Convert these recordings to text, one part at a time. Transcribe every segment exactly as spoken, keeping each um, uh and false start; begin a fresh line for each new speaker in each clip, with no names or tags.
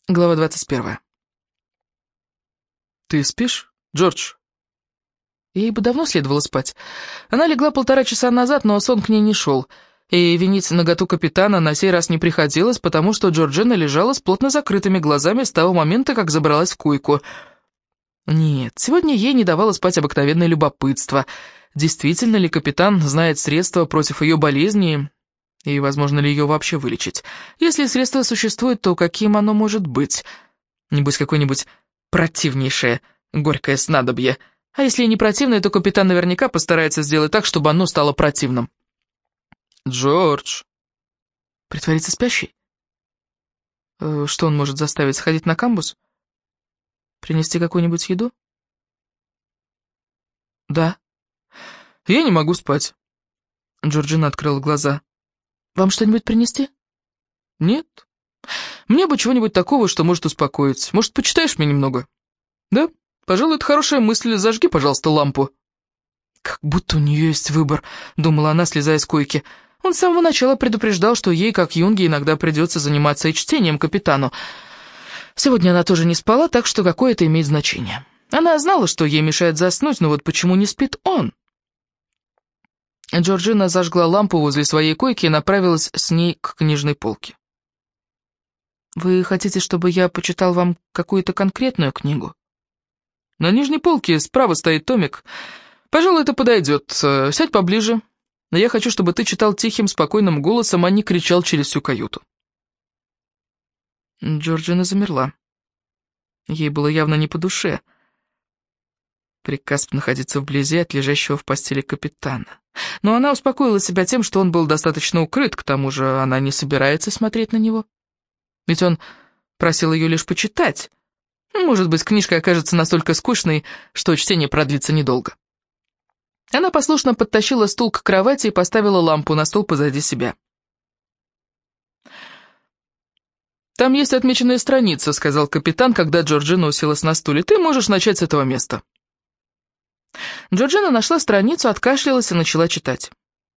Глава двадцать первая. «Ты спишь, Джордж?» Ей бы давно следовало спать. Она легла полтора часа назад, но сон к ней не шел. И винить наготу капитана на сей раз не приходилось, потому что Джорджина лежала с плотно закрытыми глазами с того момента, как забралась в койку. Нет, сегодня ей не давало спать обыкновенное любопытство. Действительно ли капитан знает средства против ее болезни, и возможно ли ее вообще вылечить? Если средство существует, то каким оно может быть? Небось, какое-нибудь противнейшее, горькое снадобье. А если не противное, то капитан наверняка постарается сделать так, чтобы оно стало противным. «Джордж!» Притвориться спящей? Э, что он может заставить, сходить на камбус? Принести какую-нибудь еду? Да. «Я не могу спать». Джорджина открыла глаза. «Вам что-нибудь принести?» «Нет. Мне бы чего-нибудь такого, что может успокоить. Может, почитаешь мне немного?» «Да, пожалуй, это хорошая мысль. Зажги, пожалуйста, лампу». «Как будто у нее есть выбор», — думала она, слезая с койки. Он с самого начала предупреждал, что ей, как Юнге, иногда придется заниматься и чтением капитану. Сегодня она тоже не спала, так что какое это имеет значение. Она знала, что ей мешает заснуть, но вот почему не спит он? Джорджина зажгла лампу возле своей койки и направилась с ней к книжной полке. «Вы хотите, чтобы я почитал вам какую-то конкретную книгу?» «На нижней полке справа стоит томик. Пожалуй, это подойдет. Сядь поближе. Я хочу, чтобы ты читал тихим, спокойным голосом, а не кричал через всю каюту». Джорджина замерла. Ей было явно не по душе приказ находиться вблизи от лежащего в постели капитана. Но она успокоила себя тем, что он был достаточно укрыт, к тому же она не собирается смотреть на него. Ведь он просил ее лишь почитать. Может быть, книжка окажется настолько скучной, что чтение продлится недолго. Она послушно подтащила стул к кровати и поставила лампу на стол позади себя. «Там есть отмеченная страница», — сказал капитан, когда Джорджина уселась на стуле. «Ты можешь начать с этого места». Джорджина нашла страницу, откашлялась и начала читать.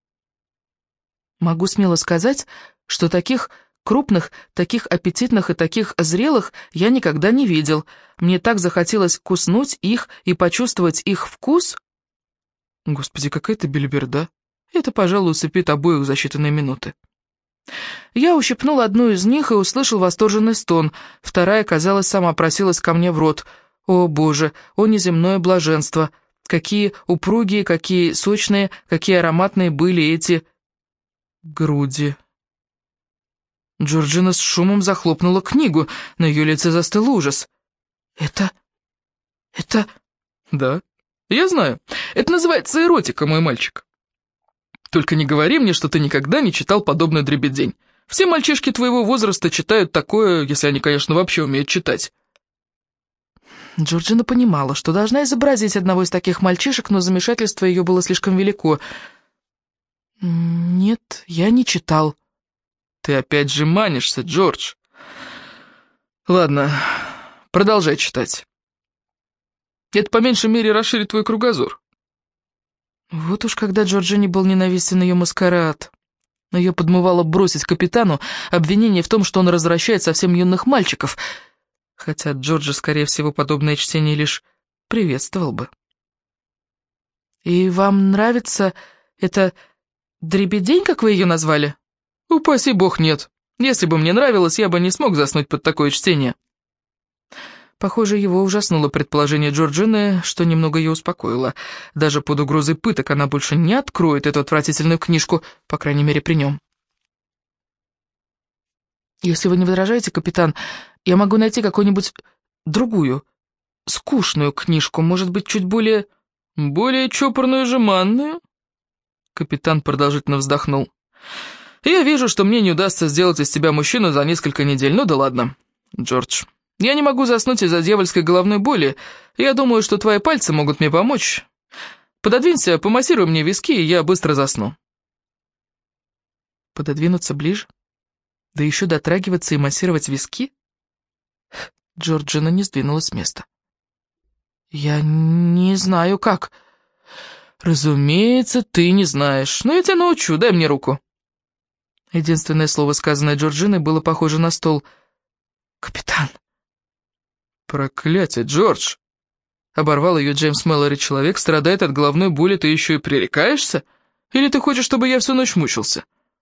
«Могу смело сказать, что таких крупных, таких аппетитных и таких зрелых я никогда не видел. Мне так захотелось куснуть их и почувствовать их вкус». Господи, какая-то белиберда. Это, пожалуй, усыпит обоих за считанные минуты. Я ущипнул одну из них и услышал восторженный стон. Вторая, казалось, сама просилась ко мне в рот. О, Боже, о неземное блаженство! Какие упругие, какие сочные, какие ароматные были эти груди. Джорджина с шумом захлопнула книгу. На ее лице застыл ужас. «Это... это...» «Да, я знаю. Это называется эротика, мой мальчик. Только не говори мне, что ты никогда не читал подобную дребедень. Все мальчишки твоего возраста читают такое, если они, конечно, вообще умеют читать». Джорджина понимала, что должна изобразить одного из таких мальчишек, но замешательство ее было слишком велико. «Нет, я не читал». «Ты опять же манишься, Джордж. Ладно, продолжай читать. Это по меньшей мере расширит твой кругозор». Вот уж когда Джорджине был ненавистен ее маскарад. Ее подмывало бросить капитану обвинение в том, что он развращает совсем юных мальчиков, хотя Джорджи, скорее всего, подобное чтение лишь приветствовал бы. «И вам нравится эта дребедень, как вы ее назвали?» «Упаси бог, нет. Если бы мне нравилось, я бы не смог заснуть под такое чтение». Похоже, его ужаснуло предположение Джорджины, что немного ее успокоило. Даже под угрозой пыток она больше не откроет эту отвратительную книжку, по крайней мере, при нем. «Если вы не возражаете, капитан, я могу найти какую-нибудь другую, скучную книжку, может быть, чуть более... более чопорную и жеманную?» Капитан продолжительно вздохнул. «Я вижу, что мне не удастся сделать из тебя мужчину за несколько недель. Ну да ладно, Джордж. Я не могу заснуть из-за дьявольской головной боли. Я думаю, что твои пальцы могут мне помочь. Пододвинься, помассируй мне виски, и я быстро засну». Пододвинуться ближе? Да еще дотрагиваться и массировать виски? Джорджина не сдвинулась с места. «Я не знаю, как». «Разумеется, ты не знаешь. Но я тебя научу, дай мне руку». Единственное слово, сказанное Джорджиной, было похоже на стол. «Капитан, «Проклятие, Джордж!» — оборвал ее Джеймс Мэллори. «Человек страдает от головной боли, ты еще и пререкаешься? Или ты хочешь, чтобы я всю ночь мучился?»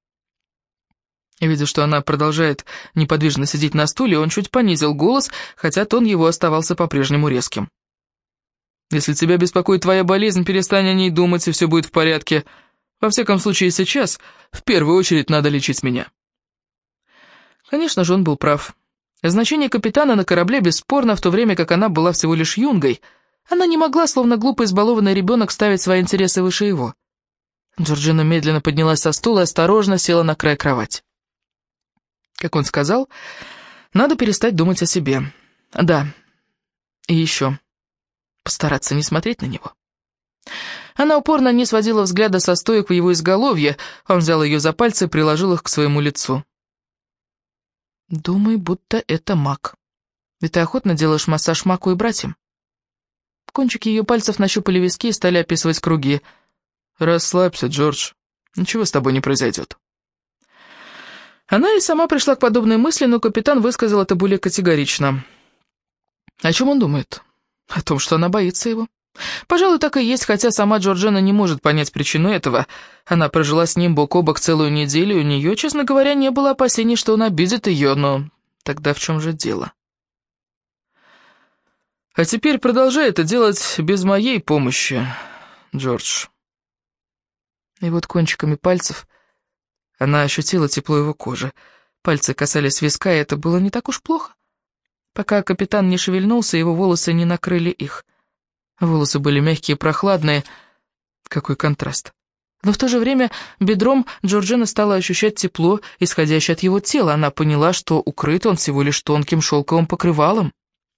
И видя, что она продолжает неподвижно сидеть на стуле, он чуть понизил голос, хотя тон его оставался по-прежнему резким. «Если тебя беспокоит твоя болезнь, перестань о ней думать, и все будет в порядке. Во всяком случае, сейчас в первую очередь надо лечить меня». Конечно же, он был прав. Значение капитана на корабле бесспорно, в то время как она была всего лишь юнгой. Она не могла, словно глупо избалованный ребенок, ставить свои интересы выше его. Джорджина медленно поднялась со стула и осторожно села на край кровати. Как он сказал, надо перестать думать о себе. Да, и еще постараться не смотреть на него. Она упорно не сводила взгляда со стоек в его изголовье, он взял ее за пальцы и приложил их к своему лицу. «Думай, будто это маг. Ведь ты охотно делаешь массаж маку и братьям». Кончики ее пальцев нащупали виски и стали описывать круги. «Расслабься, Джордж, ничего с тобой не произойдет». Она и сама пришла к подобной мысли, но капитан высказал это более категорично. О чем он думает? О том, что она боится его. Пожалуй, так и есть, хотя сама Джорджина не может понять причину этого. Она прожила с ним бок о бок целую неделю, и у нее, честно говоря, не было опасений, что он обидит ее, но тогда в чем же дело? А теперь продолжай это делать без моей помощи, Джордж. И вот кончиками пальцев она ощутила тепло его кожи. Пальцы касались виска, и это было не так уж плохо. Пока капитан не шевельнулся, его волосы не накрыли их. Волосы были мягкие и прохладные. Какой контраст. Но в то же время бедром Джорджина стала ощущать тепло, исходящее от его тела. Она поняла, что укрыт он всего лишь тонким шелковым покрывалом.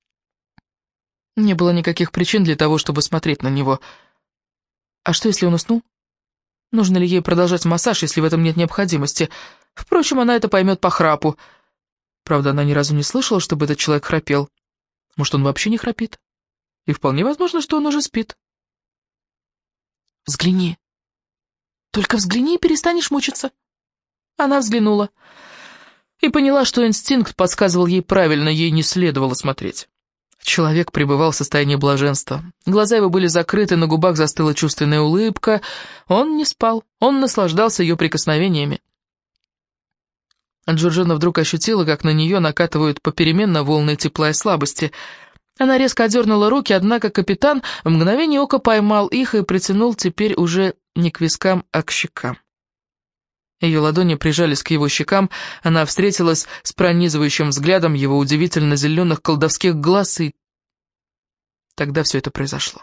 Не было никаких причин для того, чтобы смотреть на него. А что, если он уснул? Нужно ли ей продолжать массаж, если в этом нет необходимости? Впрочем, она это поймет по храпу. Правда, она ни разу не слышала, чтобы этот человек храпел. Может, он вообще не храпит? И вполне возможно, что он уже спит. «Взгляни. Только взгляни и перестанешь мучиться». Она взглянула и поняла, что инстинкт подсказывал ей правильно, ей не следовало смотреть. Человек пребывал в состоянии блаженства. Глаза его были закрыты, на губах застыла чувственная улыбка. Он не спал, он наслаждался ее прикосновениями. Джорджина вдруг ощутила, как на нее накатывают попеременно волны тепла и слабости. Она резко отдернула руки, однако капитан в мгновение ока поймал их и притянул теперь уже не к вискам, а к щекам. Ее ладони прижались к его щекам, она встретилась с пронизывающим взглядом его удивительно зеленых колдовских глаз, и тогда все это произошло.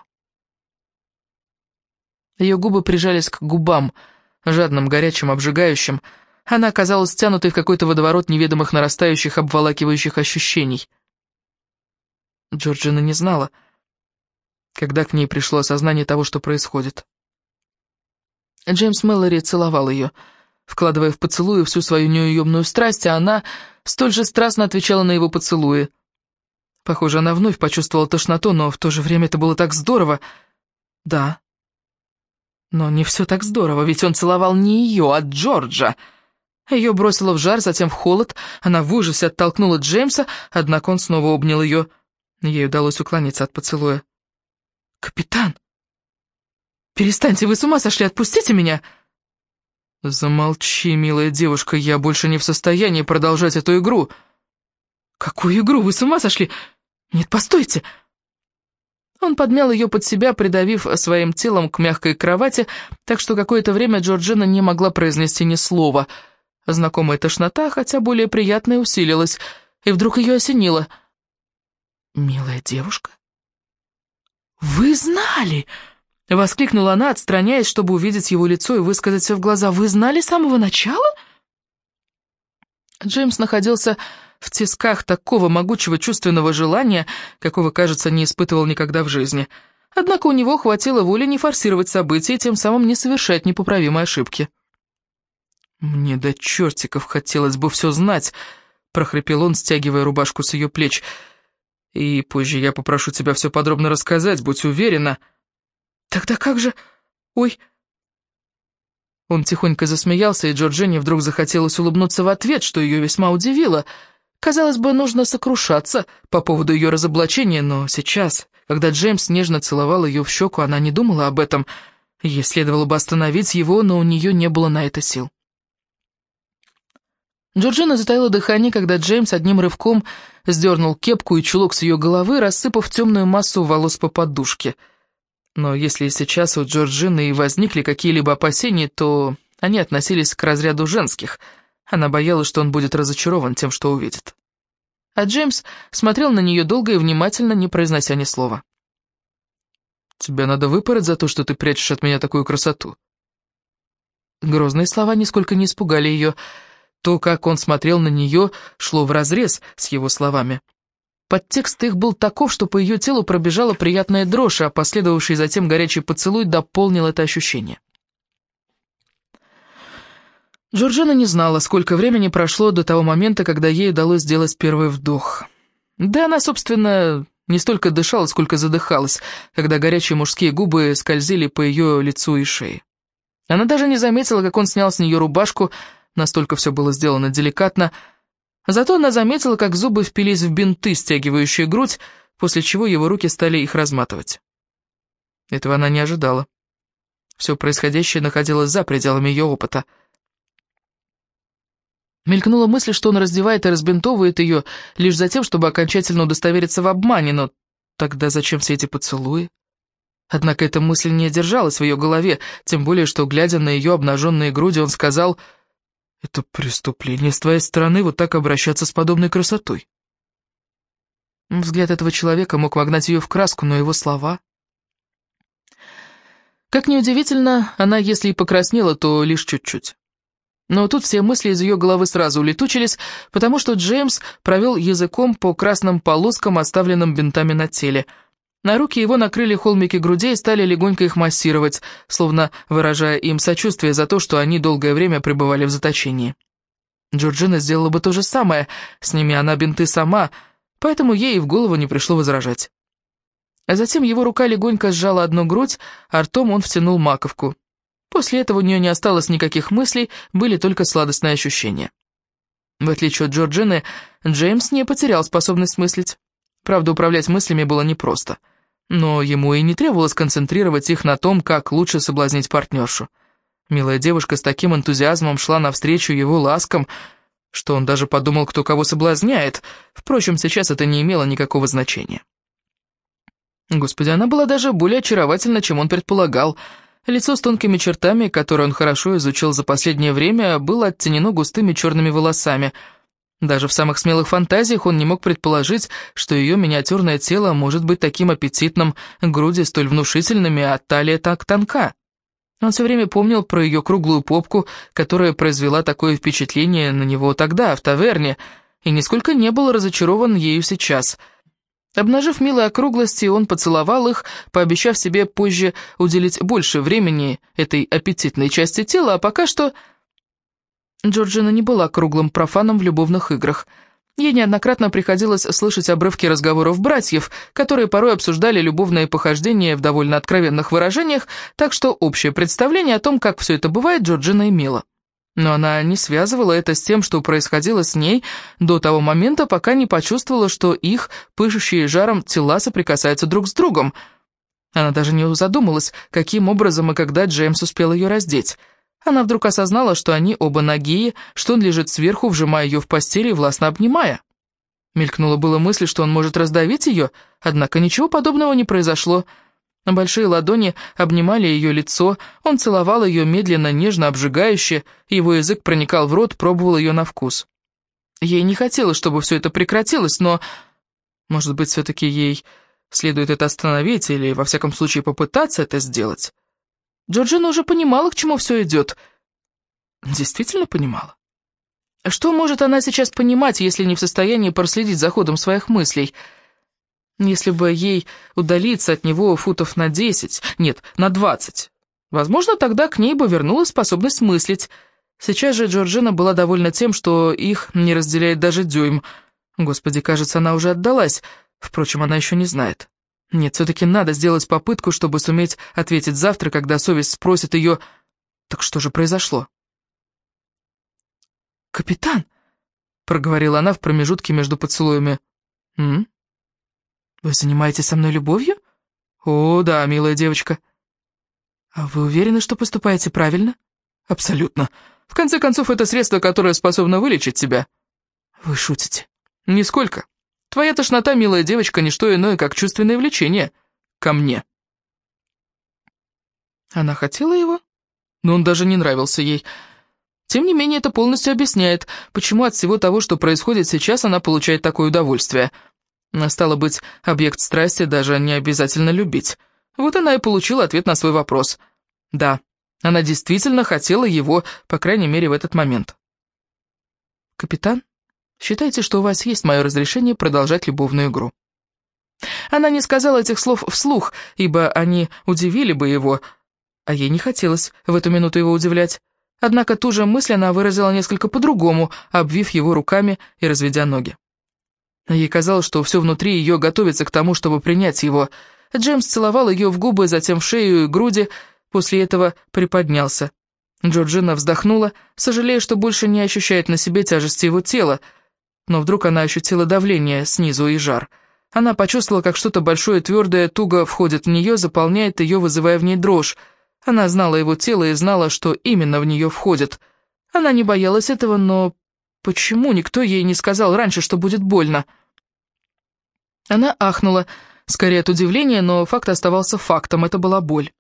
Ее губы прижались к губам, жадным, горячим, обжигающим. Она оказалась стянутой в какой-то водоворот неведомых нарастающих, обволакивающих ощущений. Джорджина не знала, когда к ней пришло осознание того, что происходит. Джеймс Мэллори целовал ее, вкладывая в поцелуи всю свою неуемную страсть, а она столь же страстно отвечала на его поцелуи. Похоже, она вновь почувствовала тошноту, но в то же время это было так здорово. Да, но не все так здорово, ведь он целовал не ее, а Джорджа. Ее бросило в жар, затем в холод, она в ужасе оттолкнула Джеймса, однако он снова обнял ее. Ей удалось уклониться от поцелуя. «Капитан! Перестаньте, вы с ума сошли, отпустите меня!» «Замолчи, милая девушка, я больше не в состоянии продолжать эту игру». «Какую игру? Вы с ума сошли? Нет, постойте!» Он подмял ее под себя, придавив своим телом к мягкой кровати, так что какое-то время Джорджина не могла произнести ни слова. Знакомая тошнота, хотя более приятная, усилилась, и вдруг ее осенило. «Милая девушка? Вы знали!» — воскликнула она, отстраняясь, чтобы увидеть его лицо и высказать все в глаза. «Вы знали с самого начала?» Джеймс находился в тисках такого могучего чувственного желания, какого, кажется, не испытывал никогда в жизни. Однако у него хватило воли не форсировать события и тем самым не совершать непоправимой ошибки. «Мне до чертиков хотелось бы все знать», — прохрипел он, стягивая рубашку с ее плеч. «И позже я попрошу тебя все подробно рассказать, будь уверена». «Тогда как же... Ой...» Он тихонько засмеялся, и Джорджине вдруг захотелось улыбнуться в ответ, что ее весьма удивило. Казалось бы, нужно сокрушаться по поводу ее разоблачения, но сейчас, когда Джеймс нежно целовал ее в щеку, она не думала об этом. Ей следовало бы остановить его, но у нее не было на это сил. Джорджина затаила дыхание, когда Джеймс одним рывком сдернул кепку и чулок с ее головы, рассыпав темную массу волос по подушке. Но если сейчас у Джорджины и возникли какие-либо опасения, то они относились к разряду женских. Она боялась, что он будет разочарован тем, что увидит. А Джеймс смотрел на нее долго и внимательно, не произнося ни слова. «Тебя надо выпороть за то, что ты прячешь от меня такую красоту». Грозные слова нисколько не испугали ее. То, как он смотрел на нее, шло вразрез с его словами. Подтекст их был таков, что по ее телу пробежала приятная дрожь, а последовавший затем горячий поцелуй дополнил это ощущение. Джорджина не знала, сколько времени прошло до того момента, когда ей удалось сделать первый вдох. Да она, собственно, не столько дышала, сколько задыхалась, когда горячие мужские губы скользили по ее лицу и шее. Она даже не заметила, как он снял с нее рубашку, настолько все было сделано деликатно. Зато она заметила, как зубы впились в бинты, стягивающие грудь, после чего его руки стали их разматывать. Этого она не ожидала. Все происходящее находилось за пределами ее опыта. Мелькнула мысль, что он раздевает и разбинтовывает ее лишь за тем, чтобы окончательно удостовериться в обмане, но тогда зачем все эти поцелуи? Однако эта мысль не держалась в ее голове, тем более, что, глядя на ее обнаженные груди, он сказал: «Это преступление с твоей стороны вот так обращаться с подобной красотой». Взгляд этого человека мог вогнать ее в краску, но его слова... Как ни удивительно, она, если и покраснела, то лишь чуть-чуть. Но тут все мысли из ее головы сразу улетучились, потому что Джеймс провел языком по красным полоскам, оставленным бинтами на теле. На руки его накрыли холмики грудей и стали легонько их массировать, словно выражая им сочувствие за то, что они долгое время пребывали в заточении. Джорджина сделала бы то же самое, сними она бинты сама, поэтому ей и в голову не пришло возражать. А затем его рука легонько сжала одну грудь, а ртом он втянул маковку. После этого у нее не осталось никаких мыслей, были только сладостные ощущения. В отличие от Джорджины, Джеймс не потерял способность мыслить. Правда, управлять мыслями было непросто. Но ему и не требовалось концентрировать их на том, как лучше соблазнить партнершу. Милая девушка с таким энтузиазмом шла навстречу его ласкам, что он даже подумал, кто кого соблазняет. Впрочем, сейчас это не имело никакого значения. Господи, она была даже более очаровательна, чем он предполагал. Лицо с тонкими чертами, которое он хорошо изучил за последнее время, было оттенено густыми черными волосами. Даже в самых смелых фантазиях он не мог предположить, что ее миниатюрное тело может быть таким аппетитным, груди столь внушительными, а талия так тонка. Он все время помнил про ее круглую попку, которая произвела такое впечатление на него тогда, в таверне, и нисколько не был разочарован ею сейчас. Обнажив милые округлости, он поцеловал их, пообещав себе позже уделить больше времени этой аппетитной части тела, а пока что... Джорджина не была круглым профаном в любовных играх. Ей неоднократно приходилось слышать обрывки разговоров братьев, которые порой обсуждали любовные похождения в довольно откровенных выражениях, так что общее представление о том, как все это бывает, Джорджина имела. Но она не связывала это с тем, что происходило с ней до того момента, пока не почувствовала, что их, пышущие жаром, тела соприкасаются друг с другом. Она даже не задумалась, каким образом и когда Джеймс успел ее раздеть. Она вдруг осознала, что они оба нагие, что он лежит сверху, вжимая ее в постели и властно обнимая. Мелькнула была мысль, что он может раздавить ее, однако ничего подобного не произошло. Большие ладони обнимали ее лицо, он целовал ее медленно, нежно, обжигающе, его язык проникал в рот, пробовал ее на вкус. Ей не хотелось, чтобы все это прекратилось, но, может быть, все-таки ей следует это остановить или, во всяком случае, попытаться это сделать. Джорджина уже понимала, к чему все идет. Действительно понимала. Что может она сейчас понимать, если не в состоянии проследить за ходом своих мыслей? Если бы ей удалиться от него футов на десять, нет, на двадцать, возможно, тогда к ней бы вернулась способность мыслить. Сейчас же Джорджина была довольна тем, что их не разделяет даже дюйм. Господи, кажется, она уже отдалась. Впрочем, она еще не знает. Нет, все-таки надо сделать попытку, чтобы суметь ответить завтра, когда совесть спросит ее: «Так что же произошло?» «Капитан!» — проговорила она в промежутке между поцелуями. «М? Вы занимаетесь со мной любовью? О, да, милая девочка». «А вы уверены, что поступаете правильно?» «Абсолютно. В конце концов, это средство, которое способно вылечить тебя». «Вы шутите?» «Нисколько. Твоя тошнота, милая девочка, не что иное, как чувственное влечение ко мне». Она хотела его, но он даже не нравился ей. Тем не менее, это полностью объясняет, почему от всего того, что происходит сейчас, она получает такое удовольствие. Стало быть, объект страсти даже не обязательно любить. Вот она и получила ответ на свой вопрос. Да, она действительно хотела его, по крайней мере, в этот момент. «Капитан, считайте, что у вас есть мое разрешение продолжать любовную игру». Она не сказала этих слов вслух, ибо они удивили бы его, а ей не хотелось в эту минуту его удивлять. Однако ту же мысль она выразила несколько по-другому, обвив его руками и разведя ноги. Ей казалось, что все внутри ее готовится к тому, чтобы принять его. Джеймс целовал ее в губы, затем в шею и груди, после этого приподнялся. Джорджина вздохнула, сожалея, что больше не ощущает на себе тяжести его тела, но вдруг она ощутила давление снизу и жар. Она почувствовала, как что-то большое и твердое туго входит в нее, заполняет ее, вызывая в ней дрожь. Она знала его тело и знала, что именно в нее входит. Она не боялась этого, но почему никто ей не сказал раньше, что будет больно? Она ахнула, скорее от удивления, но факт оставался фактом, это была боль.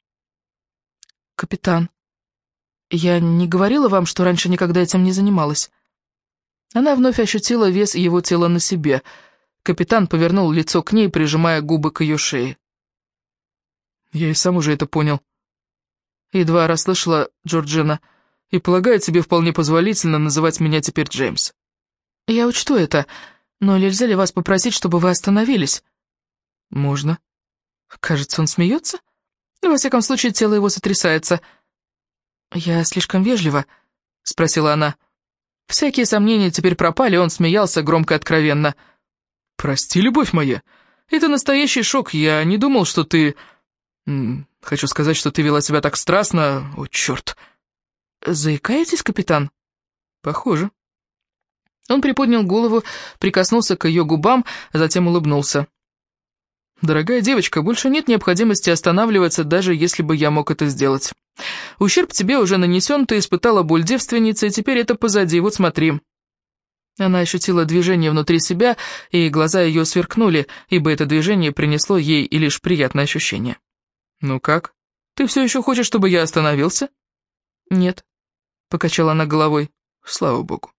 «Капитан, я не говорила вам, что раньше никогда этим не занималась?» Она вновь ощутила вес его тела на себе. Капитан повернул лицо к ней, прижимая губы к ее шее. «Я и сам уже это понял», — едва расслышала Джорджина, «и полагаю, тебе вполне позволительно называть меня теперь Джеймс». «Я учту это, но нельзя ли вас попросить, чтобы вы остановились?» «Можно». Кажется, он смеется. Во всяком случае, тело его сотрясается. «Я слишком вежлива?» — спросила она. Всякие сомнения теперь пропали, он смеялся громко и откровенно. «Прости, любовь моя, это настоящий шок, я не думал, что ты... Хочу сказать, что ты вела себя так страстно... О, черт!» «Заикаетесь, капитан?» «Похоже». Он приподнял голову, прикоснулся к ее губам, затем улыбнулся. «Дорогая девочка, больше нет необходимости останавливаться, даже если бы я мог это сделать. Ущерб тебе уже нанесен, ты испытала боль девственницы, и теперь это позади, вот смотри». Она ощутила движение внутри себя, и глаза ее сверкнули, ибо это движение принесло ей и лишь приятное ощущение. «Ну как? Ты все еще хочешь, чтобы я остановился?» «Нет», — покачала она головой. «Слава богу».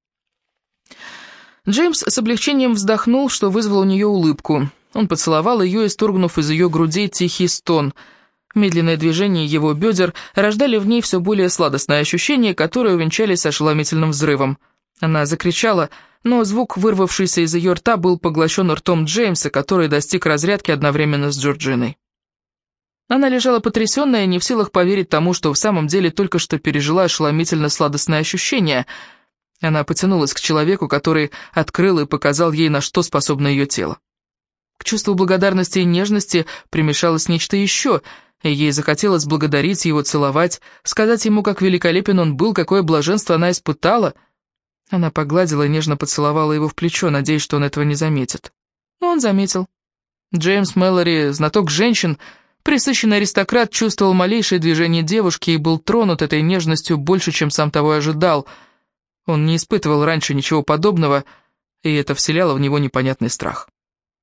Джеймс с облегчением вздохнул, что вызвало у нее улыбку. Он поцеловал ее, исторгнув из ее грудей тихий стон. Медленные движения его бедер рождали в ней все более сладостное ощущение, которое увенчались ошеломительным взрывом. Она закричала, но звук, вырвавшийся из ее рта, был поглощен ртом Джеймса, который достиг разрядки одновременно с Джорджиной. Она лежала потрясенная, не в силах поверить тому, что в самом деле только что пережила ошеломительно сладостное ощущение. Она потянулась к человеку, который открыл и показал ей, на что способно ее тело. К чувству благодарности и нежности примешалось нечто еще, и ей захотелось благодарить его, целовать, сказать ему, как великолепен он был, какое блаженство она испытала. Она погладила и нежно поцеловала его в плечо, надеясь, что он этого не заметит. Но он заметил. Джеймс Мэлори, знаток женщин, пресыщенный аристократ, чувствовал малейшее движение девушки и был тронут этой нежностью больше, чем сам того ожидал. Он не испытывал раньше ничего подобного, и это вселяло в него непонятный страх.